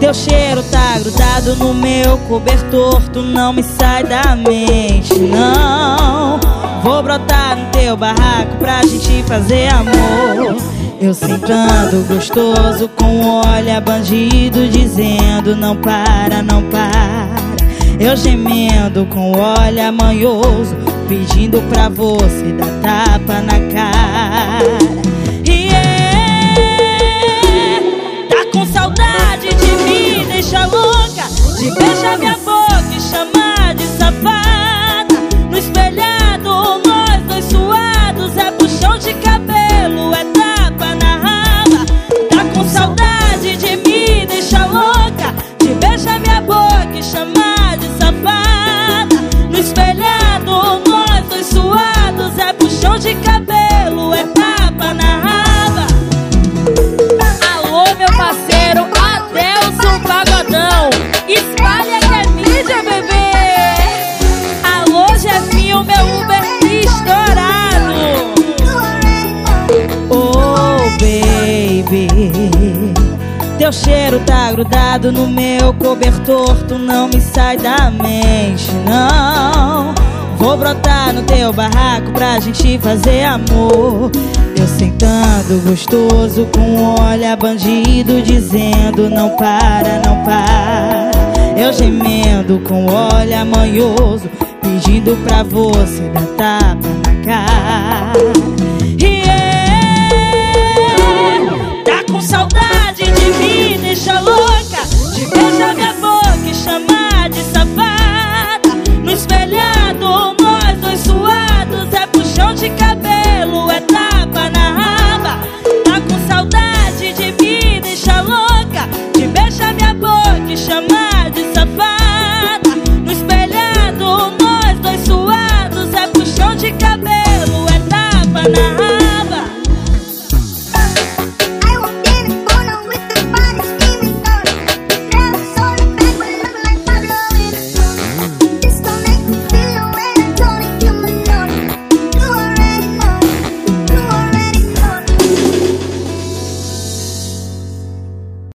Teu cheiro tá grudado no meu cobertor, tu não me sai da mente, não. Vou brotar no teu barraco pra gente fazer amor. Eu sentando gostoso com olha bandido dizendo não para, não para. Eu gemendo com olha manhoso pedindo pra você dar tapa na cara. Tá com saudade de mim, deixa louca, de beijar minha boca e chamar de safada. No espelhado, nós dois suados, é puxão de cabelo, é tapa na raba. Tá com saudade de mim, deixa louca, de beijar minha boca e chamar de safada. No espelhado, nós dois suados, é puxão de cabelo, é tapa na raba. Alô, meu parceiro Adelson Pagodão, espalha que é mídia, bebê. Alô, Jefinho, meu Uber estourado. Oh, baby, teu cheiro tá grudado no meu cobertor, tu não me sai da mente, não. Vou brotar no teu barraco pra gente fazer amor. Eu sentando gostoso com olha bandido dizendo não para, não para. Eu gemendo com olha manhoso pedindo pra você dar tapa na cara.